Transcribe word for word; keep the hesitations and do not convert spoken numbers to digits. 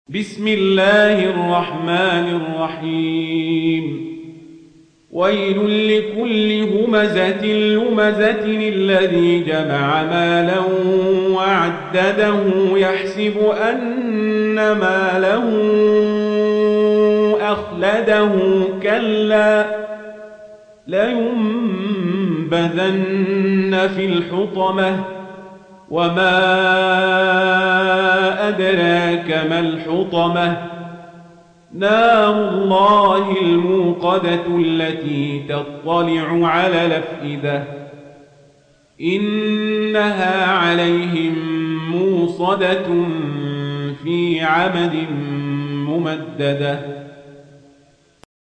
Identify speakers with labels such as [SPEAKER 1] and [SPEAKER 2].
[SPEAKER 1] بسم الله الرحمن الرحيم ويل لكل همزة لمزة الذي جمع مالا وعدده يحسب أن ماله أخلده كلا لينبذن في الحطمة وما أدراك ما الحطمة نار الله الموقدة التي تطلع على الأفئدة إنها عليهم موصدة في عمد ممددة.